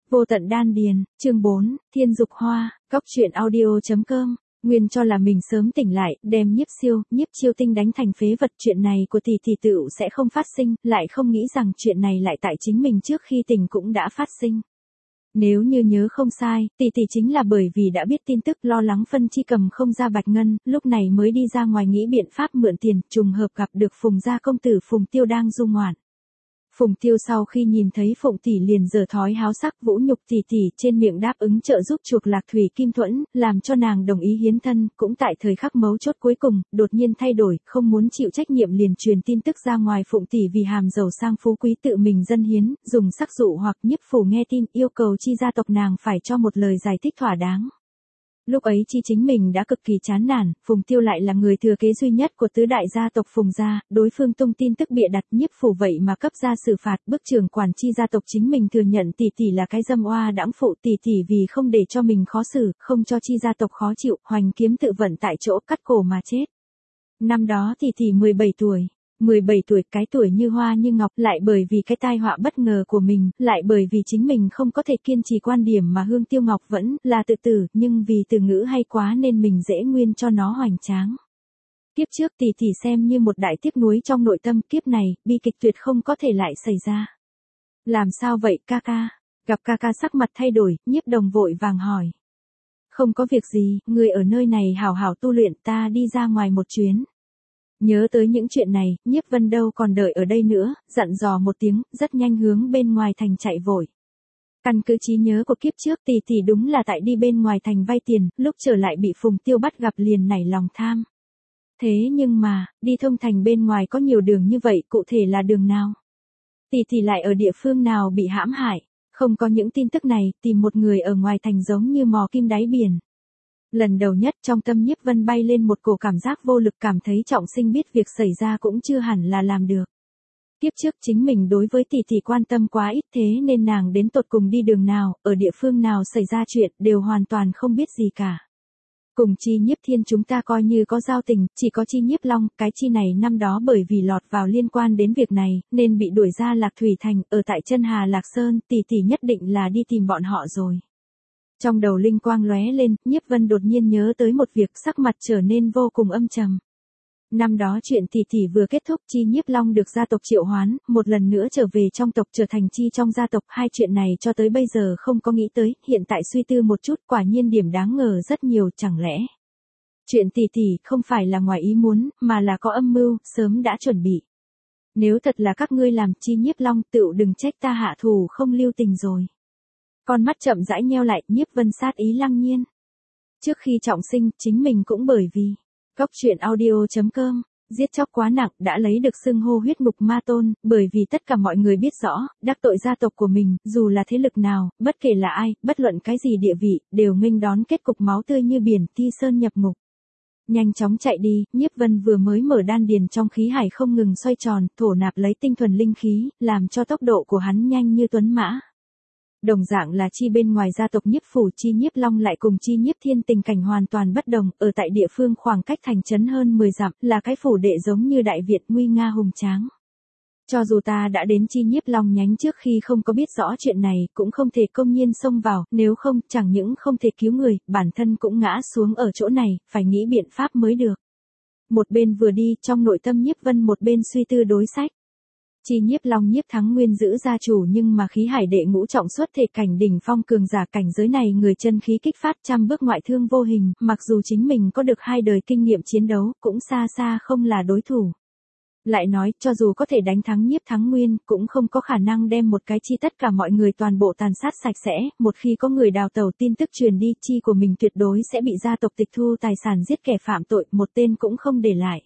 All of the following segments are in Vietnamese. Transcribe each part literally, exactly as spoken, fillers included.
Vô tận đan điền, chương bốn, Thiên dục hoa, cóc truyện audio.com. Nguyên cho là mình sớm tỉnh lại, đem Nhiếp Siêu, Nhiếp Chiêu Tinh đánh thành phế vật, chuyện này của tỷ tỷ tựu sẽ không phát sinh, lại không nghĩ rằng chuyện này lại tại chính mình trước khi tỉnh cũng đã phát sinh. Nếu như nhớ không sai, tỷ tỷ chính là bởi vì đã biết tin tức lo lắng Phân Chi cầm không ra bạch ngân, lúc này mới đi ra ngoài nghĩ biện pháp mượn tiền, trùng hợp gặp được Phùng gia công tử Phùng Tiêu đang du ngoạn. Phùng Tiêu sau khi nhìn thấy Phụng tỷ liền giở thói háo sắc vũ nhục tỷ tỷ, trên miệng đáp ứng trợ giúp chuộc Lạc Thủy Kim Thuẫn, làm cho nàng đồng ý hiến thân, cũng tại thời khắc mấu chốt cuối cùng, đột nhiên thay đổi, không muốn chịu trách nhiệm liền truyền tin tức ra ngoài. Phụng tỷ vì hàm giàu sang phú quý tự mình dâng hiến, dùng sắc dụ hoặc Nhiếp phủ nghe tin, yêu cầu Chi gia tộc nàng phải cho một lời giải thích thỏa đáng. Lúc ấy Chi chính mình đã cực kỳ chán nản, Phùng Tiêu lại là người thừa kế duy nhất của tứ đại gia tộc Phùng gia, đối phương tung tin tức bịa đặt, Nhiếp phủ vậy mà cấp ra xử phạt, bức trưởng quản Chi gia tộc chính mình thừa nhận tỷ tỷ là cái dâm oa đãng phụ, tỷ tỷ vì không để cho mình khó xử, không cho Chi gia tộc khó chịu, hoành kiếm tự vận tại chỗ cắt cổ mà chết. Năm đó tỷ tỷ mười bảy tuổi. mười bảy tuổi, cái tuổi như hoa như ngọc, lại bởi vì cái tai họa bất ngờ của mình, lại bởi vì chính mình không có thể kiên trì quan điểm mà Hương Tiêu Ngọc vẫn là tự tử, nhưng vì từ ngữ hay quá nên mình dễ nguyên cho nó hoành tráng. Kiếp trước tỷ tỷ xem như một đại tiếc nuối trong nội tâm, kiếp này, bi kịch tuyệt không có thể lại xảy ra. Làm sao vậy ca ca? Gặp ca ca sắc mặt thay đổi, Nhiếp Đồng vội vàng hỏi. Không có việc gì, người ở nơi này hảo hảo tu luyện, ta đi ra ngoài một chuyến. Nhớ tới những chuyện này, Nhiếp Vân đâu còn đợi ở đây nữa, dặn dò một tiếng, rất nhanh hướng bên ngoài thành chạy vội. Căn cứ trí nhớ của kiếp trước tỷ tỷ đúng là tại đi bên ngoài thành vay tiền, lúc trở lại bị Phùng Tiêu bắt gặp liền nảy lòng tham. Thế nhưng mà, đi thông thành bên ngoài có nhiều đường như vậy, cụ thể là đường nào? Tỷ tỷ lại ở địa phương nào bị hãm hại? Không có những tin tức này, tìm một người ở ngoài thành giống như mò kim đáy biển. Lần đầu nhất trong tâm Nhiếp Vân bay lên một cổ cảm giác vô lực, cảm thấy trọng sinh biết việc xảy ra cũng chưa hẳn là làm được. Kiếp trước chính mình đối với tỷ tỷ quan tâm quá ít, thế nên nàng đến tột cùng đi đường nào, ở địa phương nào xảy ra chuyện, đều hoàn toàn không biết gì cả. Cùng Chi Nhiếp Thiên chúng ta coi như có giao tình, chỉ có Chi Nhiếp Long, cái Chi này năm đó bởi vì lọt vào liên quan đến việc này, nên bị đuổi ra Lạc Thủy Thành, ở tại chân Hà Lạc Sơn, tỷ tỷ nhất định là đi tìm bọn họ rồi. Trong đầu linh quang lóe lên, Nhiếp Vân đột nhiên nhớ tới một việc, sắc mặt trở nên vô cùng âm trầm. Năm đó chuyện tỷ tỷ vừa kết thúc, Chi Nhiếp Long được gia tộc triệu hoán, một lần nữa trở về trong tộc trở thành Chi trong gia tộc, hai chuyện này cho tới bây giờ không có nghĩ tới, hiện tại suy tư một chút, quả nhiên điểm đáng ngờ rất nhiều, chẳng lẽ chuyện tỷ tỷ không phải là ngoài ý muốn, mà là có âm mưu, sớm đã chuẩn bị. Nếu thật là các ngươi làm, Chi Nhiếp Long, tựu đừng trách ta hạ thủ không lưu tình rồi. Con mắt chậm rãi nheo lại, Nhiếp Vân sát ý lăng nhiên. Trước khi trọng sinh, chính mình cũng bởi vì cóc truyện audio.com, giết chóc quá nặng, đã lấy được xưng hô huyết ngục ma tôn, bởi vì tất cả mọi người biết rõ, đắc tội gia tộc của mình, dù là thế lực nào, bất kể là ai, bất luận cái gì địa vị, đều nghênh đón kết cục máu tươi như biển, thi sơn nhập ngục. Nhanh chóng chạy đi, Nhiếp Vân vừa mới mở đan điền trong khí hải không ngừng xoay tròn, thổ nạp lấy tinh thuần linh khí, làm cho tốc độ của hắn nhanh như tuấn mã. Đồng dạng là Chi bên ngoài gia tộc Nhiếp phủ, Chi Nhiếp Long lại cùng Chi Nhiếp Thiên tình cảnh hoàn toàn bất đồng, ở tại địa phương khoảng cách thành trấn hơn mười dặm, là cái phủ đệ giống như Đại Việt nguy nga hùng tráng. Cho dù ta đã đến Chi Nhiếp Long nhánh trước khi không có biết rõ chuyện này, cũng không thể công nhiên xông vào, nếu không, chẳng những không thể cứu người, bản thân cũng ngã xuống ở chỗ này, phải nghĩ biện pháp mới được. Một bên vừa đi, trong nội tâm Nhiếp Vân một bên suy tư đối sách. Chi Nhiếp Long Nhiếp Thắng Nguyên giữ gia chủ, nhưng mà khí hải đệ ngũ trọng xuất thể cảnh đỉnh phong cường giả, cảnh giới này người chân khí kích phát trăm bước ngoại thương vô hình, mặc dù chính mình có được hai đời kinh nghiệm chiến đấu, cũng xa xa không là đối thủ. Lại nói, cho dù có thể đánh thắng Nhiếp Thắng Nguyên, cũng không có khả năng đem một cái Chi tất cả mọi người toàn bộ tàn sát sạch sẽ, một khi có người đào tẩu tin tức truyền đi, Chi của mình tuyệt đối sẽ bị gia tộc tịch thu tài sản, giết kẻ phạm tội, một tên cũng không để lại.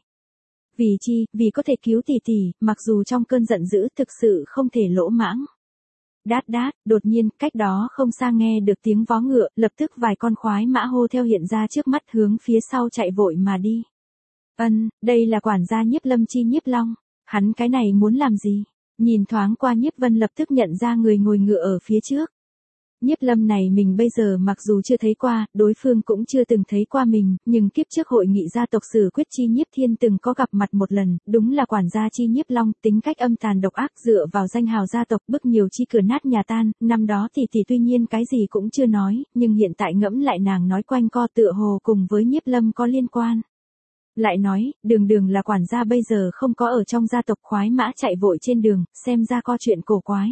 Vì chi, vì có thể cứu tỷ tỷ, mặc dù trong cơn giận dữ thực sự không thể lỗ mãng. Đát đát, đột nhiên, cách đó không xa nghe được tiếng vó ngựa, lập tức vài con khoái mã hô theo hiện ra trước mắt, hướng phía sau chạy vội mà đi. Ân, đây là quản gia Nhiếp Lâm Chi Nhiếp Long, hắn cái này muốn làm gì? Nhìn thoáng qua Nhiếp Vân lập tức nhận ra người ngồi ngựa ở phía trước. Nhiếp Lâm này mình bây giờ mặc dù chưa thấy qua, đối phương cũng chưa từng thấy qua mình, nhưng kiếp trước hội nghị gia tộc Sử Quyết Chi Nhiếp Thiên từng có gặp mặt một lần, đúng là quản gia Chi Nhiếp Long, tính cách âm tàn độc ác, dựa vào danh hào gia tộc bức nhiều chi cửa nát nhà tan, năm đó thì thì tuy nhiên cái gì cũng chưa nói, nhưng hiện tại ngẫm lại nàng nói quanh co tựa hồ cùng với Nhiếp Lâm có liên quan. Lại nói, đường đường là quản gia bây giờ không có ở trong gia tộc, khoái mã chạy vội trên đường, xem ra có chuyện cổ quái.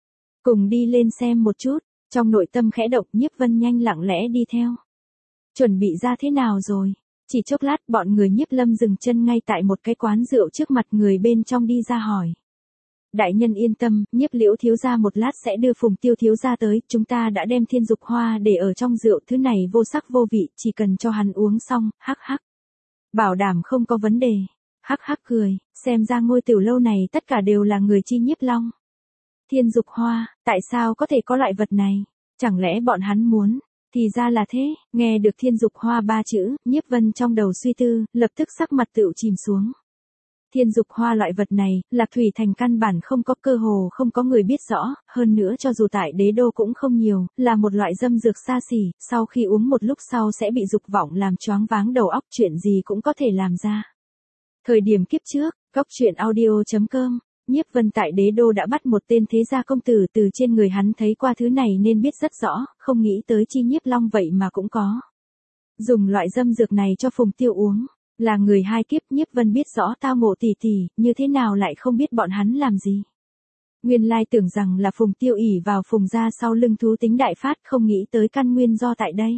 Cùng đi lên xem một chút. Trong nội tâm khẽ động, Nhiếp Vân nhanh lặng lẽ đi theo. Chuẩn bị ra thế nào rồi? Chỉ chốc lát bọn người Nhiếp Lâm dừng chân ngay tại một cái quán rượu trước mặt, người bên trong đi ra hỏi. Đại nhân yên tâm, Nhiếp Liễu thiếu gia một lát sẽ đưa Phùng Tiêu thiếu gia tới, chúng ta đã đem Thiên Dục Hoa để ở trong rượu, thứ này vô sắc vô vị, chỉ cần cho hắn uống xong, hắc hắc. Bảo đảm không có vấn đề. Hắc hắc cười, xem ra ngôi tiểu lâu này tất cả đều là người Chi Nhiếp Long. Thiên Dục Hoa, tại sao có thể có loại vật này? Chẳng lẽ bọn hắn muốn? Thì ra là thế, nghe được Thiên Dục Hoa ba chữ, Nhiếp Vân trong đầu suy tư, lập tức sắc mặt tựu chìm xuống. Thiên Dục Hoa loại vật này, Lạc Thủy Thành căn bản không có, cơ hồ không có người biết rõ, hơn nữa cho dù tại đế đô cũng không nhiều, là một loại dâm dược xa xỉ, sau khi uống một lúc sau sẽ bị dục vọng làm choáng váng đầu óc, chuyện gì cũng có thể làm ra. Thời điểm kiếp trước, Cốc Truyện Audio chấm com, Nhiếp Vân tại đế đô đã bắt một tên thế gia công tử, từ trên người hắn thấy qua thứ này nên biết rất rõ, không nghĩ tới Chi Nhiếp Long vậy mà cũng có. Dùng loại dâm dược này cho Phùng Tiêu uống, là người hai kiếp. Nhiếp Vân biết rõ tao ngộ tỉ tỉ, như thế nào lại không biết bọn hắn làm gì. Nguyên lai tưởng rằng là Phùng Tiêu ỷ vào Phùng gia sau lưng thú tính đại phát, không nghĩ tới căn nguyên do tại đây.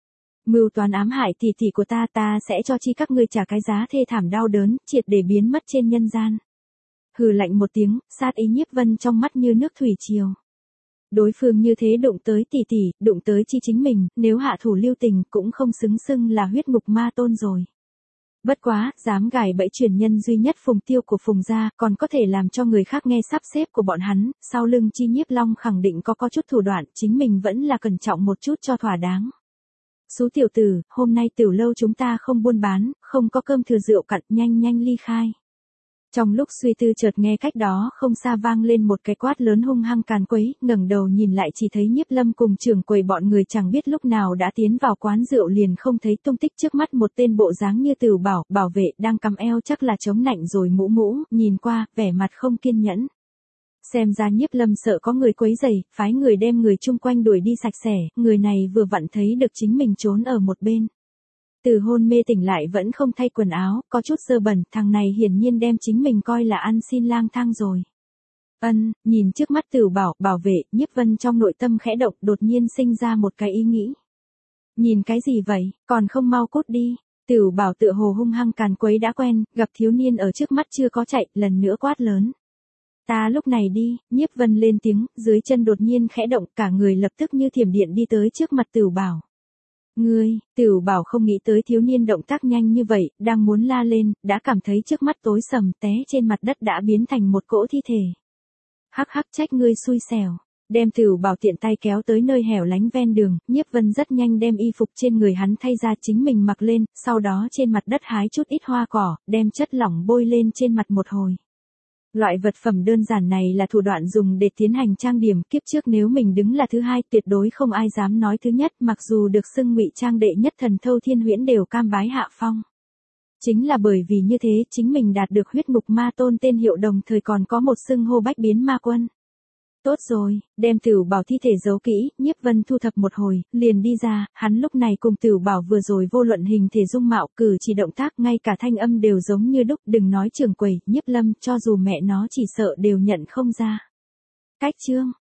Mưu toán ám hại tỉ tỉ của ta, ta sẽ cho chi các ngươi trả cái giá thê thảm đau đớn, triệt để biến mất trên nhân gian. Hừ lạnh một tiếng, sát ý Nhiếp Vân trong mắt như nước thủy triều. Đối phương như thế đụng tới tỷ tỷ, đụng tới chi chính mình, nếu hạ thủ lưu tình cũng không xứng xưng là huyết ngục ma tôn rồi. Bất quá, dám gài bẫy truyền nhân duy nhất Phùng Tiêu của Phùng gia, còn có thể làm cho người khác nghe sắp xếp của bọn hắn, sau lưng Chi Nhiếp Long khẳng định có có chút thủ đoạn, chính mình vẫn là cẩn trọng một chút cho thỏa đáng. Xú tiểu tử, hôm nay tiểu lâu chúng ta không buôn bán, không có cơm thừa rượu cặn, nhanh nhanh ly khai. Trong lúc suy tư chợt nghe cách đó không xa vang lên một cái quát lớn hung hăng càn quấy, ngẩng đầu nhìn lại chỉ thấy Nhiếp Lâm cùng trưởng quầy bọn người chẳng biết lúc nào đã tiến vào quán rượu, liền không thấy tung tích. Trước mắt một tên bộ dáng như Tửu Bảo, bảo vệ đang cắm eo chắc là chống nạnh rồi mũ mũ, nhìn qua, vẻ mặt không kiên nhẫn. Xem ra Nhiếp Lâm sợ có người quấy rầy, phái người đem người chung quanh đuổi đi sạch sẽ, người này vừa vặn thấy được chính mình trốn ở một bên. Từ hôn mê tỉnh lại vẫn không thay quần áo, có chút dơ bẩn, thằng này hiển nhiên đem chính mình coi là ăn xin lang thang rồi. Ân, nhìn trước mắt Tửu Bảo, bảo vệ, Nhiếp Vân trong nội tâm khẽ động, đột nhiên sinh ra một cái ý nghĩ. Nhìn cái gì vậy, còn không mau cút đi. Tửu Bảo tựa hồ hung hăng càn quấy đã quen, gặp thiếu niên ở trước mắt chưa có chạy, lần nữa quát lớn. Ta lúc này đi, Nhiếp Vân lên tiếng, dưới chân đột nhiên khẽ động, cả người lập tức như thiểm điện đi tới trước mặt Tửu Bảo. Ngươi, Tửu Bảo không nghĩ tới thiếu niên động tác nhanh như vậy, đang muốn la lên, đã cảm thấy trước mắt tối sầm, té trên mặt đất đã biến thành một cỗ thi thể. Hắc hắc, trách ngươi xui xẻo. Đem Tửu Bảo tiện tay kéo tới nơi hẻo lánh ven đường, Nhiếp Vân rất nhanh đem y phục trên người hắn thay ra chính mình mặc lên, sau đó trên mặt đất hái chút ít hoa cỏ, đem chất lỏng bôi lên trên mặt một hồi. Loại vật phẩm đơn giản này là thủ đoạn dùng để tiến hành trang điểm, kiếp trước nếu mình đứng là thứ hai tuyệt đối không ai dám nói thứ nhất, mặc dù được xưng ngụy trang đệ nhất thần Thâu Thiên Huyễn đều cam bái hạ phong. Chính là bởi vì như thế, chính mình đạt được huyết ngục ma tôn tên hiệu, đồng thời còn có một xưng hô bách biến ma quân. Tốt rồi, đem Tửu Bảo thi thể giấu kỹ, Nhiếp Vân thu thập một hồi, liền đi ra, hắn lúc này cùng Tửu Bảo vừa rồi vô luận hình thể dung mạo, cử chỉ động tác, ngay cả thanh âm đều giống như đúc, đừng nói trưởng quầy, Nhiếp Lâm, cho dù mẹ nó chỉ sợ đều nhận không ra. Cách chương